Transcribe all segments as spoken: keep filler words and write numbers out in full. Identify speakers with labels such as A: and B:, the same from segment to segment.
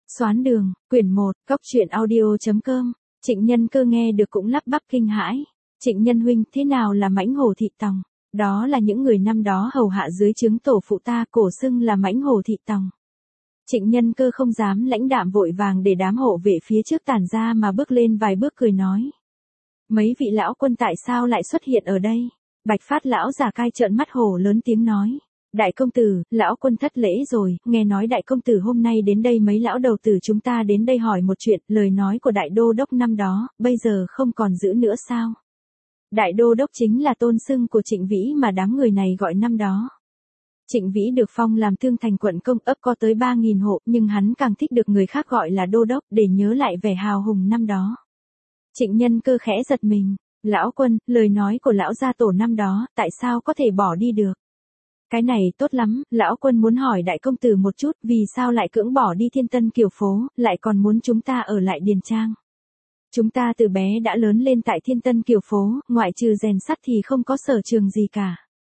A: Xoán đường, quyển một, góc truyện audio.com, Trịnh Nhân Cơ nghe được cũng lắp bắp kinh hãi. Trịnh Nhân huynh, thế nào là mãnh hổ thị tòng? Đó là những người năm đó hầu hạ dưới trướng tổ phụ ta, cổ xưng là mãnh hổ thị tòng. Trịnh Nhân Cơ không dám lãnh đạm, vội vàng để đám hộ vệ phía trước tản ra mà bước lên vài bước cười nói. Mấy vị lão quân tại sao lại xuất hiện ở đây? Bạch Phát lão già cai trợn mắt hổ lớn tiếng nói. Đại công tử, lão quân thất lễ rồi, nghe nói đại công tử hôm nay đến đây, mấy lão đầu tử chúng ta đến đây hỏi một chuyện, lời nói của đại đô đốc năm đó, bây giờ không còn giữ nữa sao? Đại đô đốc chính là tôn xưng của Trịnh Vĩ mà đám người này gọi năm đó. Trịnh Vĩ được phong làm Thương Thành quận công, ấp có tới ba nghìn hộ, nhưng hắn càng thích được người khác gọi là đô đốc để nhớ lại vẻ hào hùng năm đó. Trịnh Nhân Cơ khẽ giật mình, lão quân, lời nói của lão gia tổ năm đó, tại sao có thể bỏ đi được? Cái này tốt lắm, lão quân muốn hỏi đại công tử một chút, vì sao lại cưỡng bỏ đi Thiên Tân Kiều Phố, lại còn muốn chúng ta ở lại Điền Trang? Chúng ta từ bé đã lớn lên tại Thiên Tân Kiều Phố, ngoại trừ rèn sắt thì không có sở trường gì cả.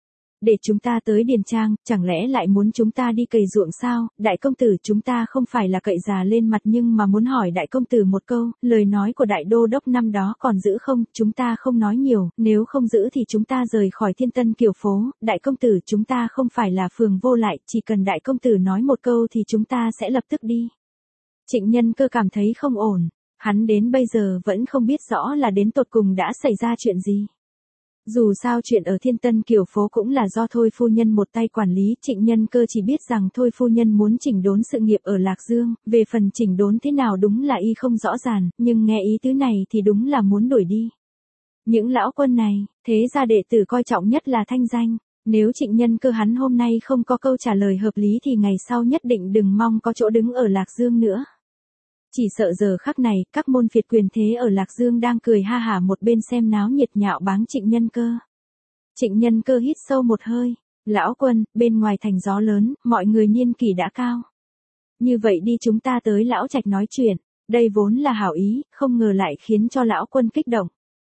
A: Để chúng ta tới Điền Trang, chẳng lẽ lại muốn chúng ta đi cày ruộng sao? Đại công tử, chúng ta không phải là cậy già lên mặt, nhưng mà muốn hỏi đại công tử một câu, lời nói của đại đô đốc năm đó còn giữ không? Chúng ta không nói nhiều, nếu không giữ thì chúng ta rời khỏi Thiên Tân Kiều Phố. Đại công tử, chúng ta không phải là phường vô lại, chỉ cần đại công tử nói một câu thì chúng ta sẽ lập tức đi. Trịnh Nhân Cơ cảm thấy không ổn, hắn đến bây giờ vẫn không biết rõ là đến tột cùng đã xảy ra chuyện gì. Dù sao chuyện ở Thiên Tân Kiều Phố cũng là do Thôi phu nhân một tay quản lý, Trịnh Nhân Cơ chỉ biết rằng Thôi phu nhân muốn chỉnh đốn sự nghiệp ở Lạc Dương, về phần chỉnh đốn thế nào đúng là y không rõ ràng, nhưng nghe ý tứ này thì đúng là muốn đuổi đi. Những lão quân này, thế ra đệ tử coi trọng nhất là thanh danh, nếu Trịnh Nhân Cơ hắn hôm nay không có câu trả lời hợp lý thì ngày sau nhất định đừng mong có chỗ đứng ở Lạc Dương nữa. Chỉ sợ giờ khắc này, các môn phiệt quyền thế ở Lạc Dương đang cười ha hả một bên xem náo nhiệt nhạo báng Trịnh Nhân Cơ. Trịnh Nhân Cơ hít sâu một hơi, lão quân, bên ngoài thành gió lớn, mọi người niên kỷ đã cao. Như vậy đi, chúng ta tới lão trạch nói chuyện, đây vốn là hảo ý, không ngờ lại khiến cho lão quân kích động.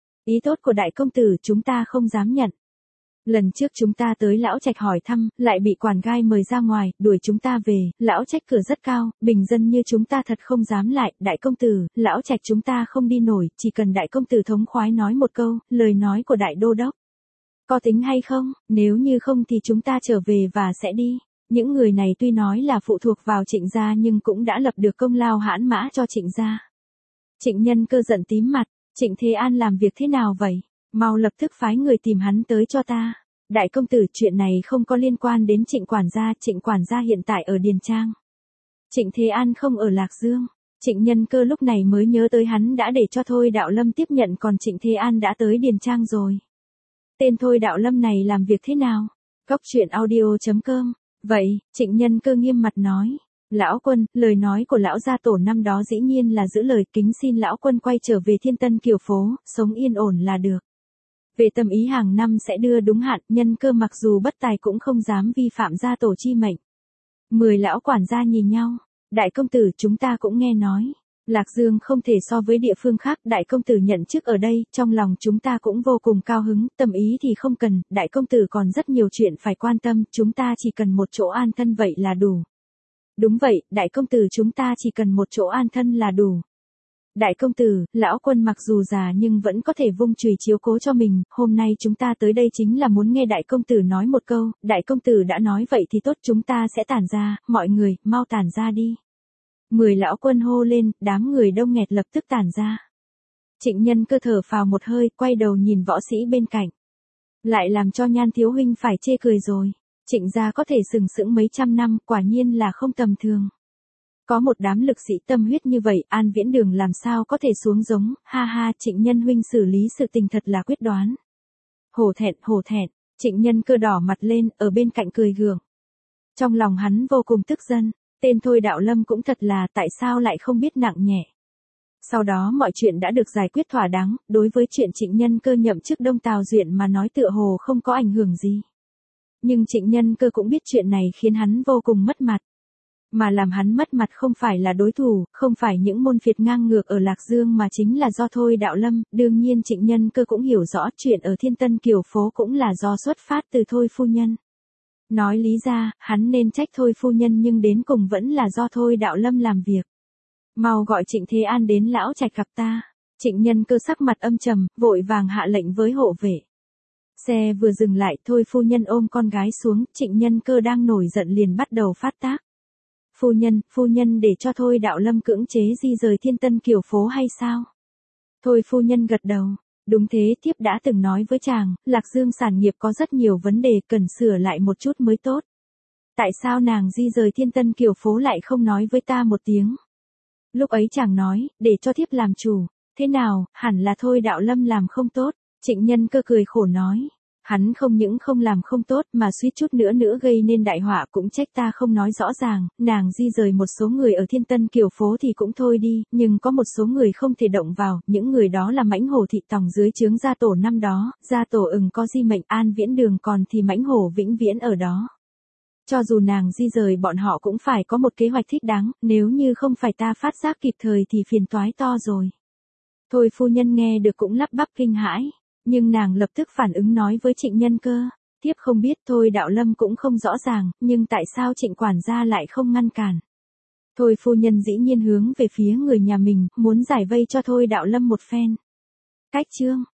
A: Ý tốt của đại công tử chúng ta không dám nhận. Lần trước chúng ta tới lão trạch hỏi thăm, lại bị quản gai mời ra ngoài, đuổi chúng ta về, lão trạch cửa rất cao, bình dân như chúng ta thật không dám lại, đại công tử, lão trạch chúng ta không đi nổi, chỉ cần đại công tử thống khoái nói một câu, lời nói của đại đô đốc. Có tính hay không, nếu như không thì chúng ta trở về và sẽ đi. Những người này tuy nói là phụ thuộc vào Trịnh gia nhưng cũng đã lập được công lao hãn mã cho Trịnh gia. Trịnh Nhân Cơ giận tím mặt, Trịnh Thế An làm việc thế nào vậy? Mau lập tức phái người tìm hắn tới cho ta. Đại công tử, chuyện này không có liên quan đến Trịnh quản gia, Trịnh quản gia hiện tại ở Điền Trang. Trịnh Thế An không ở Lạc Dương. Trịnh Nhân Cơ lúc này mới nhớ tới hắn đã để cho Thôi Đạo Lâm tiếp nhận, còn Trịnh Thế An đã tới Điền Trang rồi. Tên Thôi Đạo Lâm này làm việc thế nào? Góc truyện audio.com. Vậy, Trịnh Nhân Cơ nghiêm mặt nói. Lão quân, lời nói của lão gia tổ năm đó dĩ nhiên là giữ lời, kính xin lão quân quay trở về Thiên Tân Kiều Phố, sống yên ổn là được. Về tâm ý hàng năm sẽ đưa đúng hạn, Nhân Cơ mặc dù bất tài cũng không dám vi phạm gia tổ chi mệnh. Mười lão quản gia nhìn nhau, đại công tử, chúng ta cũng nghe nói, Lạc Dương không thể so với địa phương khác, đại công tử nhận chức ở đây, trong lòng chúng ta cũng vô cùng cao hứng, tâm ý thì không cần, đại công tử còn rất nhiều chuyện phải quan tâm, chúng ta chỉ cần một chỗ an thân vậy là đủ. Đúng vậy, đại công tử, chúng ta chỉ cần một chỗ an thân là đủ. Đại công tử, lão quân mặc dù già nhưng vẫn có thể vung chùy chiếu cố cho mình, hôm nay chúng ta tới đây chính là muốn nghe đại công tử nói một câu, đại công tử đã nói vậy thì tốt, chúng ta sẽ tản ra, mọi người, mau tản ra đi. Mười lão quân hô lên, đám người đông nghẹt lập tức tản ra. Trịnh Nhân Cơ thở phào một hơi, quay đầu nhìn võ sĩ bên cạnh. Lại làm cho Nhan thiếu huynh phải chê cười rồi, Trịnh gia có thể sừng sững mấy trăm năm, quả nhiên là không tầm thường. Có một đám lực sĩ tâm huyết như vậy, An Viễn Đường làm sao có thể xuống giống, ha ha, Trịnh Nhân huynh xử lý sự tình thật là quyết đoán. Hổ thẹn, hổ thẹn, Trịnh Nhân Cơ đỏ mặt lên, ở bên cạnh cười gượng. Trong lòng hắn vô cùng tức giận, tên Thôi Đạo Lâm cũng thật là, tại sao lại không biết nặng nhẹ. Sau đó mọi chuyện đã được giải quyết thỏa đáng, đối với chuyện Trịnh Nhân Cơ nhậm chức Đông Tào Duyện mà nói tựa hồ không có ảnh hưởng gì. Nhưng Trịnh Nhân Cơ cũng biết chuyện này khiến hắn vô cùng mất mặt. Mà làm hắn mất mặt không phải là đối thủ, không phải những môn phiệt ngang ngược ở Lạc Dương mà chính là do Thôi Đạo Lâm, đương nhiên Trịnh Nhân Cơ cũng hiểu rõ chuyện ở Thiên Tân Kiều Phố cũng là do xuất phát từ Thôi phu nhân. Nói lý ra, hắn nên trách Thôi phu nhân nhưng đến cùng vẫn là do Thôi Đạo Lâm làm việc. Mau gọi Trịnh Thế An đến lão trạch gặp ta. Trịnh Nhân Cơ sắc mặt âm trầm, vội vàng hạ lệnh với hộ vệ. Xe vừa dừng lại, Thôi phu nhân ôm con gái xuống, Trịnh Nhân Cơ đang nổi giận liền bắt đầu phát tác. Phu nhân, phu nhân để cho Thôi Đạo Lâm cưỡng chế di rời Thiên Tân Kiều phố hay sao? Thôi phu nhân gật đầu. Đúng thế, thiếp đã từng nói với chàng, Lạc Dương sản nghiệp có rất nhiều vấn đề cần sửa lại một chút mới tốt. Tại sao nàng di rời Thiên Tân Kiều phố lại không nói với ta một tiếng? Lúc ấy chàng nói, để cho thiếp làm chủ. Thế nào, hẳn là Thôi Đạo Lâm làm không tốt. Trịnh Nhân Cơ cười khổ nói. Hắn không những không làm không tốt mà suýt chút nữa nữa gây nên đại họa, cũng trách ta không nói rõ ràng. Nàng di rời một số người ở Thiên Tân Kiều phố thì cũng thôi đi, nhưng có một số người không thể động vào. Những người đó là Mãnh Hổ thị tòng dưới trướng gia tổ năm đó. Gia tổ ừng có di mệnh an viễn đường, còn thì Mãnh Hổ vĩnh viễn ở đó. Cho dù nàng di rời bọn họ cũng phải có một kế hoạch thích đáng, nếu như không phải ta phát giác kịp thời thì phiền toái to rồi. Thôi phu nhân nghe được cũng lắp bắp kinh hãi, nhưng nàng lập tức phản ứng nói với Trịnh Nhân Cơ, thiếp không biết. Thôi Đạo Lâm cũng không rõ ràng, nhưng tại sao Trịnh quản gia lại không ngăn cản? Thôi phu nhân dĩ nhiên hướng về phía người nhà mình, muốn giải vây cho Thôi Đạo Lâm một phen. Cách chương